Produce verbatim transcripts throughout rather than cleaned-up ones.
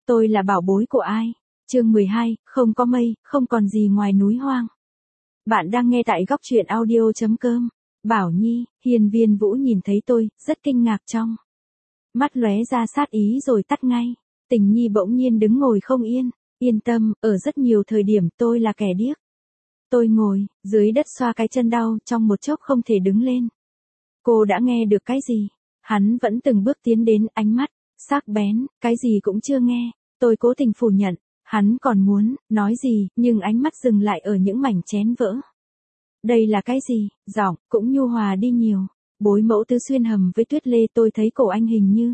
Tôi là bảo bối của ai? Chương mười hai, không có mây, không còn gì ngoài núi hoang. Bạn đang nghe tại góc truyện audio chấm com. Bảo Nhi, Hiên Viên Vũ nhìn thấy tôi, rất kinh ngạc trong mắt lóe ra sát ý rồi tắt ngay. Tình Nhi bỗng nhiên đứng ngồi không yên. Yên tâm, ở rất nhiều thời điểm tôi là kẻ điếc. Tôi ngồi, dưới đất xoa cái chân đau, trong một chốc không thể đứng lên. Cô đã nghe được cái gì? Hắn vẫn từng bước tiến đến, ánh mắt sắc bén, cái gì cũng chưa nghe. Tôi cố tình phủ nhận, hắn còn muốn nói gì, nhưng ánh mắt dừng lại ở những mảnh chén vỡ. Đây là cái gì? Giọng cũng nhu hòa đi nhiều. Bối Mẫu Tứ xuyên hầm với Tuyết Lê, tôi thấy cổ anh hình như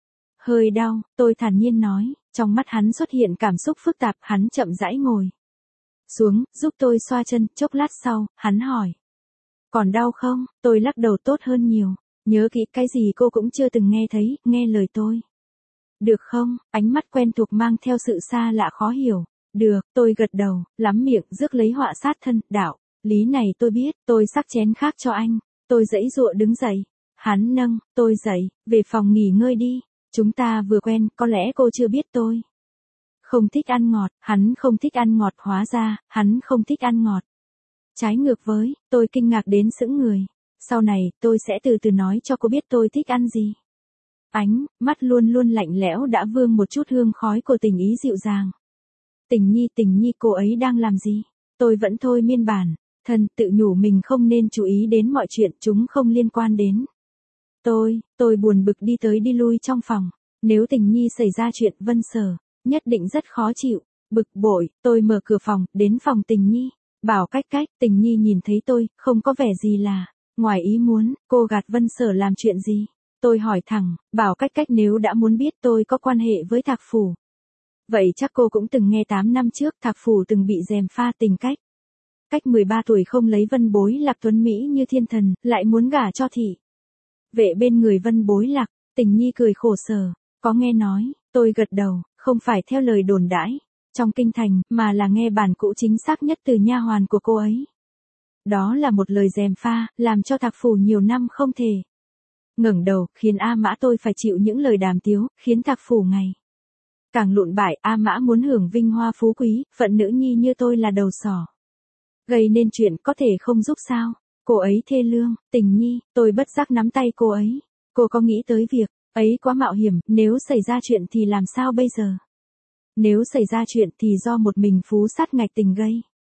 hơi đau. Tôi thản nhiên nói, trong mắt hắn xuất hiện cảm xúc phức tạp. Hắn chậm rãi ngồi xuống, giúp tôi xoa chân. Chốc lát sau, hắn hỏi, còn đau không? Tôi lắc đầu, tốt hơn nhiều. Nhớ kỹ, cái gì cô cũng chưa từng nghe thấy, nghe lời tôi. Được không? Ánh mắt quen thuộc mang theo sự xa lạ khó hiểu. Được, tôi gật đầu, lắm miệng, rước lấy họa sát thân. Đạo lý này tôi biết. Tôi xắc chén khác cho anh. Tôi giãy giụa đứng dậy. Hắn nâng tôi dậy, về phòng nghỉ ngơi đi. Chúng ta vừa quen, có lẽ cô chưa biết tôi không thích ăn ngọt. Hắn không thích ăn ngọt, hóa ra hắn không thích ăn ngọt. Trái ngược với tôi, kinh ngạc đến sững người. Sau này, tôi sẽ từ từ nói cho cô biết tôi thích ăn gì. Ánh mắt luôn luôn lạnh lẽo đã vương một chút hương khói của tình ý dịu dàng. Tình Nhi, Tình Nhi, cô ấy đang làm gì? Tôi vẫn thôi miên bản thân, tự nhủ mình không nên chú ý đến mọi chuyện, chúng không liên quan đến tôi. Tôi buồn bực đi tới đi lui trong phòng. Nếu Tình Nhi xảy ra chuyện, Vân Sở nhất định rất khó chịu. Bực bội, tôi mở cửa phòng, đến phòng Tình Nhi. Bảo Cách Cách. Tình Nhi nhìn thấy tôi, không có vẻ gì là ngoài ý muốn. Cô gạt Vân Sở làm chuyện gì? Tôi hỏi thẳng. Bảo Cách Cách nếu đã muốn biết tôi có quan hệ với Thạc Phủ, vậy chắc cô cũng từng nghe tám năm trước Thạc Phủ từng bị gièm pha tình cách. Cách mười ba tuổi không lấy Vân Bối Lạc tuấn Mỹ như thiên thần, lại muốn gả cho thị vệ bên người Vân Bối Lạc. Tình Nhi cười khổ sở. Có nghe nói. Tôi gật đầu, không phải theo lời đồn đãi trong kinh thành, mà là nghe bản cũ chính xác nhất từ nha hoàn của cô ấy. Đó là một lời gièm pha, làm cho Thạc Phủ nhiều năm không thể ngẩng đầu, khiến A Mã tôi phải chịu những lời đàm tiếu, khiến Thạc Phủ ngày càng lụn bại. A Mã muốn hưởng vinh hoa phú quý, phận nữ nhi như tôi là đầu sỏ gây nên chuyện, có thể không giúp sao? Cô ấy thê lương. Tình Nhi, tôi bất giác nắm tay cô ấy. Cô có nghĩ tới việc ấy quá mạo hiểm, nếu xảy ra chuyện thì làm sao bây giờ? Nếu xảy ra chuyện thì do một mình Phú Sát ngạch tình gây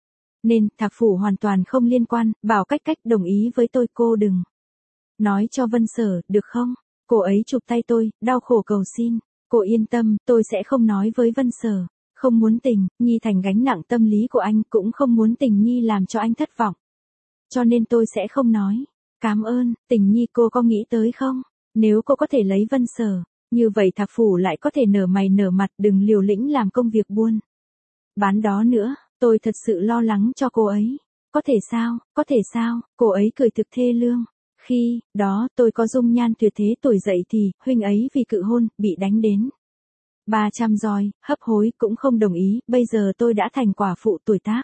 nên, Thạc Phủ hoàn toàn không liên quan. Bảo Cách Cách đồng ý với tôi. Cô đừng nói cho Vân Sở, được không? Cô ấy chụp tay tôi, đau khổ cầu xin. Cô yên tâm, tôi sẽ không nói với Vân Sở. Không muốn Tình Nhi thành gánh nặng tâm lý của anh, cũng không muốn Tình Nhi làm cho anh thất vọng. Cho nên tôi sẽ không nói. Cảm ơn. Tình Nhi, cô có nghĩ tới không? Nếu cô có thể lấy Vân Sở, như vậy Thạc Phủ lại có thể nở mày nở mặt, đừng liều lĩnh làm công việc buôn bán đó nữa. Tôi thật sự lo lắng cho cô ấy. Có thể sao? Có thể sao? Cô ấy cười thực thê lương. Khi đó, tôi có dung nhan tuyệt thế, tuổi dậy thì, huynh ấy vì cự hôn, bị đánh đến ba trăm roi, hấp hối, cũng không đồng ý. Bây giờ tôi đã thành quả phụ, tuổi tác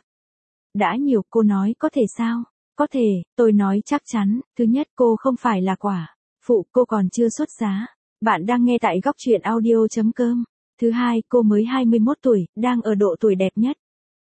đã nhiều. Cô nói có thể sao? Có thể. Tôi nói chắc chắn. Thứ nhất, cô không phải là quả phụ, cô còn chưa xuất giá. Bạn đang nghe tại góc truyện audio chấm com. Thứ hai, cô mới hai mươi mốt tuổi, đang ở độ tuổi đẹp nhất.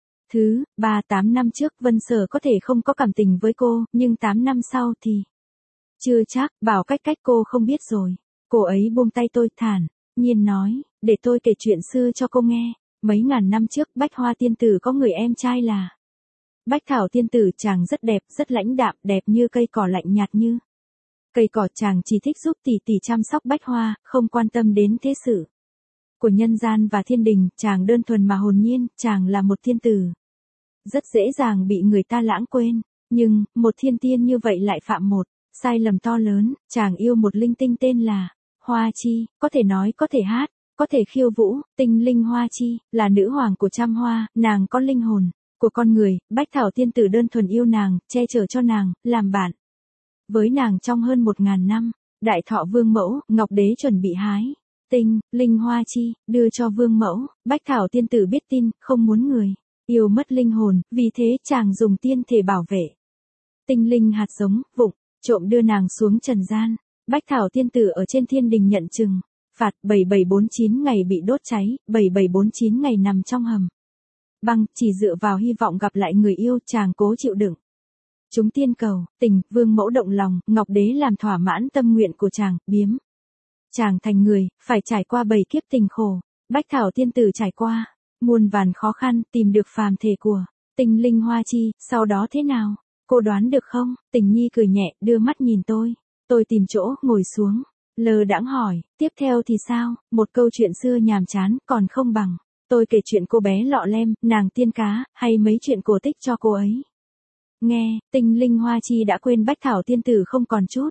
Thứ ba, tám năm trước Vân Sở có thể không có cảm tình với cô, nhưng tám năm sau thì chưa chắc. Bảo Cách Cách, cô không biết rồi. Cô ấy buông tay tôi, thản nhiên nói, để tôi kể chuyện xưa cho cô nghe. Mấy ngàn năm trước, Bách Hoa tiên tử có người em trai là Bách Thảo tiên tử. Chàng rất đẹp, rất lãnh đạm, đẹp như cây cỏ, lạnh nhạt như cây cỏ. Chàng chỉ thích giúp tỷ tỷ chăm sóc Bách Hoa, không quan tâm đến thế sự của nhân gian và thiên đình. Chàng đơn thuần mà hồn nhiên. Chàng là một thiên tử, rất dễ dàng bị người ta lãng quên. Nhưng, một thiên tiên như vậy lại phạm một sai lầm to lớn. Chàng yêu một linh tinh tên là Hoa Chi, có thể nói, có thể hát, có thể khiêu vũ. Tinh linh Hoa Chi là nữ hoàng của trăm hoa, nàng có linh hồn của con người. Bách Thảo tiên tử đơn thuần yêu nàng, che chở cho nàng, làm bạn với nàng trong hơn một ngàn năm. Đại Thọ Vương Mẫu, Ngọc Đế chuẩn bị hái tinh linh Hoa Chi đưa cho Vương Mẫu. Bách Thảo tiên tử biết tin, không muốn người yêu mất linh hồn, vì thế chàng dùng tiên thể bảo vệ tinh linh hạt giống, vụng trộm đưa nàng xuống trần gian. Bách Thảo tiên tử ở trên thiên đình nhận chừng Phạt bảy bảy bốn chín ngày bị đốt cháy, bảy bảy bốn chín ngày nằm trong hầm băng, chỉ dựa vào hy vọng gặp lại người yêu, chàng cố chịu đựng. Chúng tiên cầu, tình, vương mẫu động lòng, Ngọc Đế làm thỏa mãn tâm nguyện của chàng, biếm. Chàng thành người, phải trải qua bảy kiếp tình khổ, Bách Thảo tiên tử trải qua muôn vàn khó khăn, tìm được phàm thể của Tinh Linh Hoa Chi, sau đó thế nào? Cô đoán được không? Tình Nhi cười nhẹ, đưa mắt nhìn tôi. Tôi tìm chỗ, ngồi xuống. Lơ đãng hỏi, tiếp theo thì sao? Một câu chuyện xưa nhàm chán, còn không bằng. Tôi kể chuyện cô bé lọ lem, nàng tiên cá, hay mấy chuyện cổ tích cho cô ấy. Nghe, Tinh Linh Hoa Chi đã quên Bách Thảo tiên tử không còn chút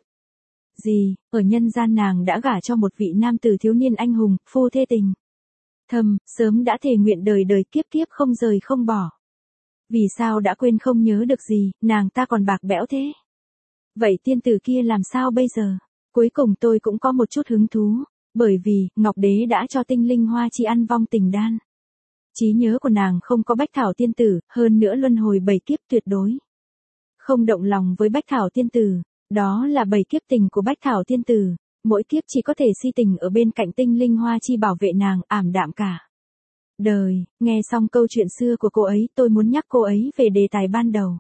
gì, ở nhân gian nàng đã gả cho một vị nam tử thiếu niên anh hùng, phu thê tình thầm, sớm đã thề nguyện đời đời kiếp kiếp không rời không bỏ. Vì sao đã quên không nhớ được gì, nàng ta còn bạc bẽo thế? Vậy tiên tử kia làm sao bây giờ? Cuối cùng tôi cũng có một chút hứng thú, bởi vì, Ngọc Đế đã cho Tinh Linh Hoa Chi ăn vong tình đan. Trí nhớ của nàng không có Bách Thảo tiên tử, hơn nữa luân hồi bảy kiếp tuyệt đối không động lòng với Bách Thảo tiên tử, đó là bảy kiếp tình của Bách Thảo tiên tử, mỗi kiếp chỉ có thể si tình ở bên cạnh Tinh Linh Hoa Chi bảo vệ nàng, ảm đạm cả đời. Nghe xong câu chuyện xưa của cô ấy, tôi muốn nhắc cô ấy về đề tài ban đầu.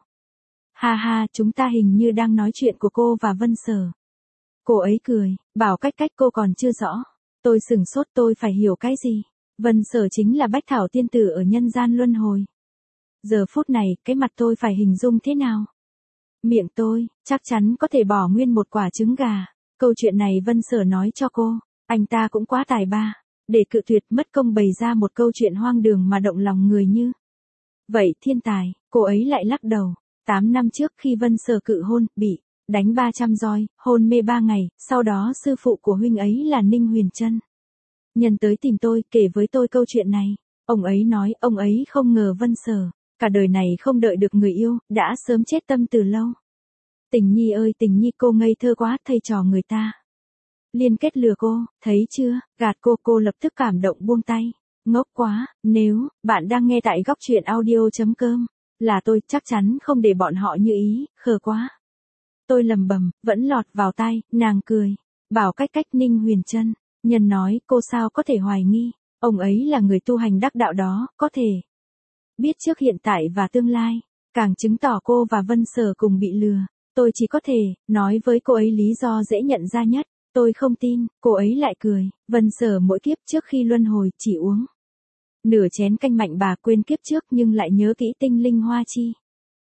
Ha ha, chúng ta hình như đang nói chuyện của cô và Vân Sở. Cô ấy cười, bảo cách cách cô còn chưa rõ. Tôi sửng sốt, tôi phải hiểu cái gì? Vân Sở chính là Bách Thảo tiên tử ở nhân gian luân hồi. Giờ phút này, cái mặt tôi phải hình dung thế nào? Miệng tôi, chắc chắn có thể bỏ nguyên một quả trứng gà. Câu chuyện này Vân Sở nói cho cô, anh ta cũng quá tài ba, để cự tuyệt mất công bày ra một câu chuyện hoang đường mà động lòng người như. Vậy thiên tài, cô ấy lại lắc đầu. Tám năm trước khi Vân Sở cự hôn, bị đánh ba trăm roi, hôn mê ba ngày, sau đó sư phụ của huynh ấy là Ninh Huyền Trân nhân tới tìm tôi, kể với tôi câu chuyện này. Ông ấy nói, ông ấy không ngờ Vân Sở cả đời này không đợi được người yêu, đã sớm chết tâm từ lâu. Tình Nhi ơi Tình Nhi, cô ngây thơ quá, thầy trò người ta liên kết lừa cô, thấy chưa, gạt cô. Cô lập tức cảm động buông tay. Ngốc quá, nếu bạn đang nghe tại góc truyện audio chấm com, là tôi chắc chắn không để bọn họ như ý, khờ quá. Tôi lầm bầm, vẫn lọt vào tai. Nàng cười, bảo cách cách Ninh Huyền Trân nhân nói, cô sao có thể hoài nghi, ông ấy là người tu hành đắc đạo đó, có thể biết trước hiện tại và tương lai, càng chứng tỏ cô và Vân Sở cùng bị lừa. Tôi chỉ có thể nói với cô ấy lý do dễ nhận ra nhất. Tôi không tin, cô ấy lại cười. Vân Sở mỗi kiếp trước khi luân hồi chỉ uống nửa chén canh mạnh bà, quên kiếp trước nhưng lại nhớ kỹ Tinh Linh Hoa Chi.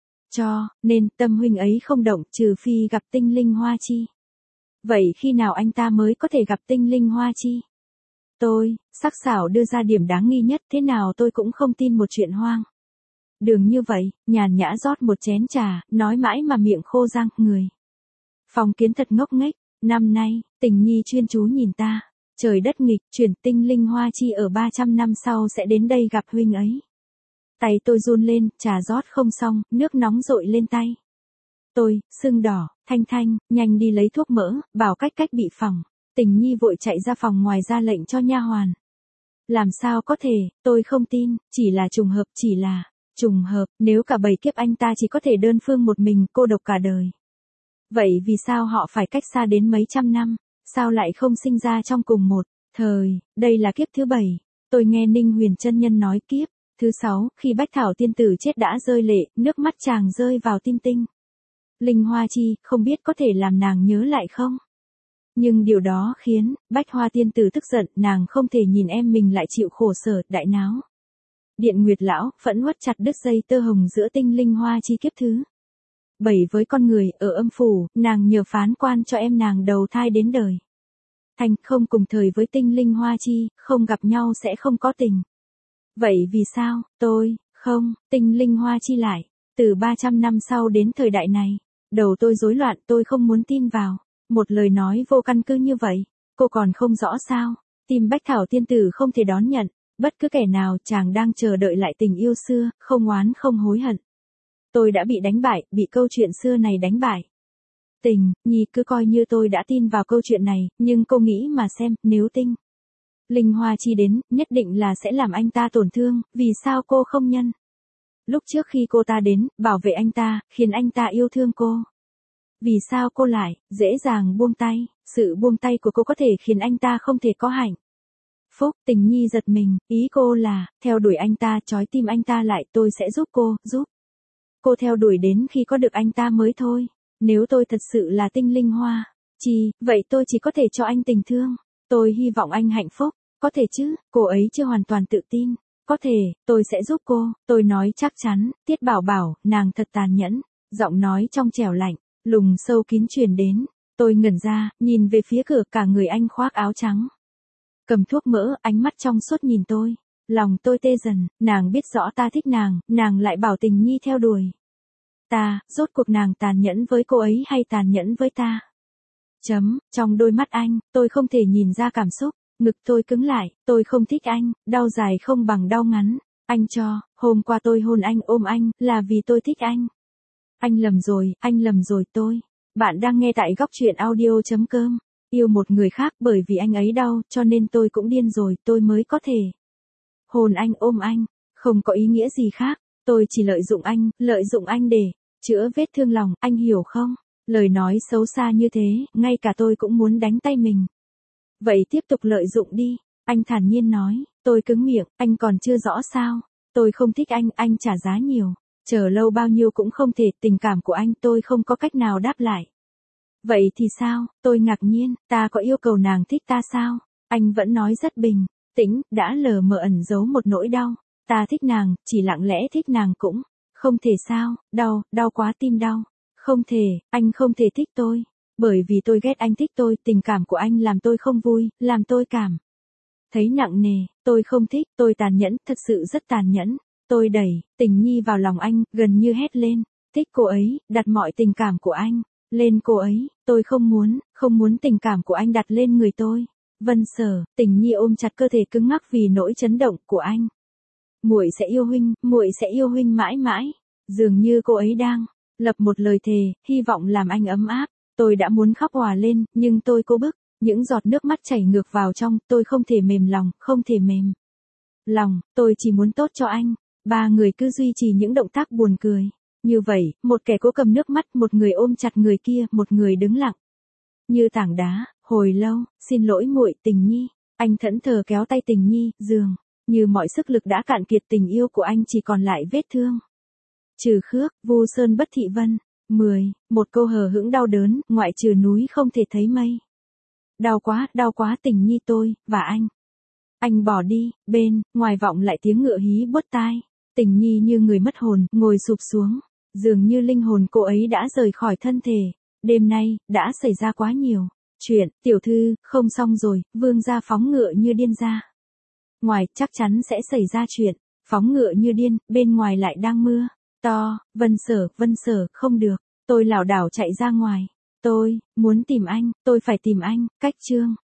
Cho nên tâm huynh ấy không động, trừ phi gặp Tinh Linh Hoa Chi. Vậy khi nào anh ta mới có thể gặp Tinh Linh Hoa Chi? Tôi, sắc sảo đưa ra điểm đáng nghi nhất, thế nào tôi cũng không tin một chuyện hoang đường như vậy. Nhàn nhã rót một chén trà, nói mãi mà miệng khô răng. Người Phong Kiến thật ngốc nghếch. Năm nay, Tình Nhi chuyên chú nhìn ta. Trời đất nghịch chuyển, Tinh Linh Hoa Chi ở ba trăm năm sau sẽ đến đây gặp huynh ấy. Tay tôi run lên, trà rót không xong, nước nóng dội lên tay. Tôi, sưng đỏ, Thanh Thanh, nhanh đi lấy thuốc mỡ, bảo cách cách bị phỏng. Tình Nhi vội chạy ra phòng ngoài ra lệnh cho nha hoàn. Làm sao có thể, tôi không tin, chỉ là trùng hợp, chỉ là trùng hợp, nếu cả bảy kiếp anh ta chỉ có thể đơn phương một mình, cô độc cả đời. Vậy vì sao họ phải cách xa đến mấy trăm năm, sao lại không sinh ra trong cùng một thời? Đây là kiếp thứ bảy, tôi nghe Ninh Huyền Trân nhân nói kiếp thứ sáu, khi Bách Thảo tiên tử chết đã rơi lệ, nước mắt chàng rơi vào tim Tinh Linh Hoa Chi, không biết có thể làm nàng nhớ lại không? Nhưng điều đó khiến Bách Hoa tiên tử tức giận, nàng không thể nhìn em mình lại chịu khổ sở, đại náo. Điện Nguyệt lão phẫn uất chặt đứt dây tơ hồng giữa Tinh Linh Hoa Chi kiếp thứ bảy với con người ở âm phủ, nàng nhờ phán quan cho em nàng đầu thai đến đời thành, không cùng thời với Tinh Linh Hoa Chi, không gặp nhau sẽ không có tình. Vậy vì sao, tôi, không, Tinh Linh Hoa Chi lại, từ ba trăm năm sau đến thời đại này, đầu tôi rối loạn, tôi không muốn tin vào một lời nói vô căn cứ như vậy. Cô còn không rõ sao, tim Bách Thảo tiên tử không thể đón nhận bất cứ kẻ nào, chàng đang chờ đợi lại tình yêu xưa, không oán không hối hận. Tôi đã bị đánh bại, bị câu chuyện xưa này đánh bại. Tình Nhi cứ coi như tôi đã tin vào câu chuyện này, nhưng cô nghĩ mà xem, nếu Tinh Linh Hoa Chi đến, nhất định là sẽ làm anh ta tổn thương, vì sao cô không nhân lúc trước khi cô ta đến, bảo vệ anh ta, khiến anh ta yêu thương cô? Vì sao cô lại dễ dàng buông tay? Sự buông tay của cô có thể khiến anh ta không thể có hạnh Phúc, Tình Nhi giật mình, ý cô là, theo đuổi anh ta, trói tim anh ta lại, tôi sẽ giúp cô, giúp. Cô theo đuổi đến khi có được anh ta mới thôi. Nếu tôi thật sự là tinh linh hoa, chi, vậy tôi chỉ có thể cho anh tình thương. Tôi hy vọng anh hạnh phúc, có thể chứ, cô ấy chưa hoàn toàn tự tin. Có thể, tôi sẽ giúp cô, tôi nói chắc chắn, Tiết Bảo Bảo, nàng thật tàn nhẫn. Giọng nói trong trẻo lạnh, lùng sâu kín truyền đến. Tôi ngẩn ra, nhìn về phía cửa, cả người anh khoác áo trắng. Cầm thuốc mỡ, ánh mắt trong suốt nhìn tôi. Lòng tôi tê dần, nàng biết rõ ta thích nàng, nàng lại bảo Tình Nhi theo đuổi ta, rốt cuộc nàng tàn nhẫn với cô ấy hay tàn nhẫn với ta? Chấm, trong đôi mắt anh, tôi không thể nhìn ra cảm xúc, ngực tôi cứng lại, tôi không thích anh, đau dài không bằng đau ngắn. Anh cho, hôm qua tôi hôn anh ôm anh, là vì tôi thích anh. Anh lầm rồi, anh lầm rồi tôi. Bạn đang nghe tại góc truyện audio.com. Yêu một người khác bởi vì anh ấy đau, cho nên tôi cũng điên rồi, tôi mới có thể hôn anh ôm anh, không có ý nghĩa gì khác, tôi chỉ lợi dụng anh, lợi dụng anh để chữa vết thương lòng, anh hiểu không? Lời nói xấu xa như thế, ngay cả tôi cũng muốn đánh tay mình. Vậy tiếp tục lợi dụng đi, anh thản nhiên nói, tôi cứng miệng, anh còn chưa rõ sao? Tôi không thích anh, anh trả giá nhiều, chờ lâu bao nhiêu cũng không thể, tình cảm của anh tôi không có cách nào đáp lại. Vậy thì sao? Tôi ngạc nhiên, ta có yêu cầu nàng thích ta sao? Anh vẫn nói rất bình tĩnh, đã lờ mờ ẩn giấu một nỗi đau. Ta thích nàng, chỉ lặng lẽ thích nàng cũng không thể sao, đau, đau quá tim đau. Không thể, anh không thể thích tôi. Bởi vì tôi ghét anh thích tôi, tình cảm của anh làm tôi không vui, làm tôi cảm thấy nặng nề, tôi không thích, tôi tàn nhẫn, thật sự rất tàn nhẫn. Tôi đẩy Tình Nhi vào lòng anh, gần như hét lên, thích cô ấy, đặt mọi tình cảm của anh lên cô ấy, tôi không muốn, không muốn tình cảm của anh đặt lên người tôi. Vân Sở, Tình Nhi ôm chặt cơ thể cứng ngắc vì nỗi chấn động của anh. Muội sẽ yêu huynh, muội sẽ yêu huynh mãi mãi. Dường như cô ấy đang lập một lời thề, hy vọng làm anh ấm áp. Tôi đã muốn khóc òa lên, nhưng tôi cố bức, những giọt nước mắt chảy ngược vào trong, tôi không thể mềm lòng, không thể mềm lòng, tôi chỉ muốn tốt cho anh. Ba người cứ duy trì những động tác buồn cười. Như vậy, một kẻ cố cầm nước mắt, một người ôm chặt người kia, một người đứng lặng như tảng đá. Hồi lâu, xin lỗi muội, Tình Nhi. Anh thẫn thờ kéo tay Tình Nhi, dường như mọi sức lực đã cạn kiệt, tình yêu của anh chỉ còn lại vết thương. Trừ khước, Vu Sơn Bất Thị Vân. mười. Một câu hờ hững đau đớn, ngoại trừ núi không thể thấy mây. Đau quá, đau quá Tình Nhi tôi, và anh. Anh bỏ đi, bên, ngoài vọng lại tiếng ngựa hí buốt tai. Tình Nhi như người mất hồn, ngồi sụp xuống. Dường như linh hồn cô ấy đã rời khỏi thân thể. Đêm nay, đã xảy ra quá nhiều chuyện, tiểu thư, không xong rồi, vương gia phóng ngựa như điên ra. Ngoài, chắc chắn sẽ xảy ra chuyện, phóng ngựa như điên, bên ngoài lại đang mưa to. Vân Sở, Vân Sở, không được, tôi lảo đảo chạy ra ngoài. Tôi, muốn tìm anh, tôi phải tìm anh, cách chương.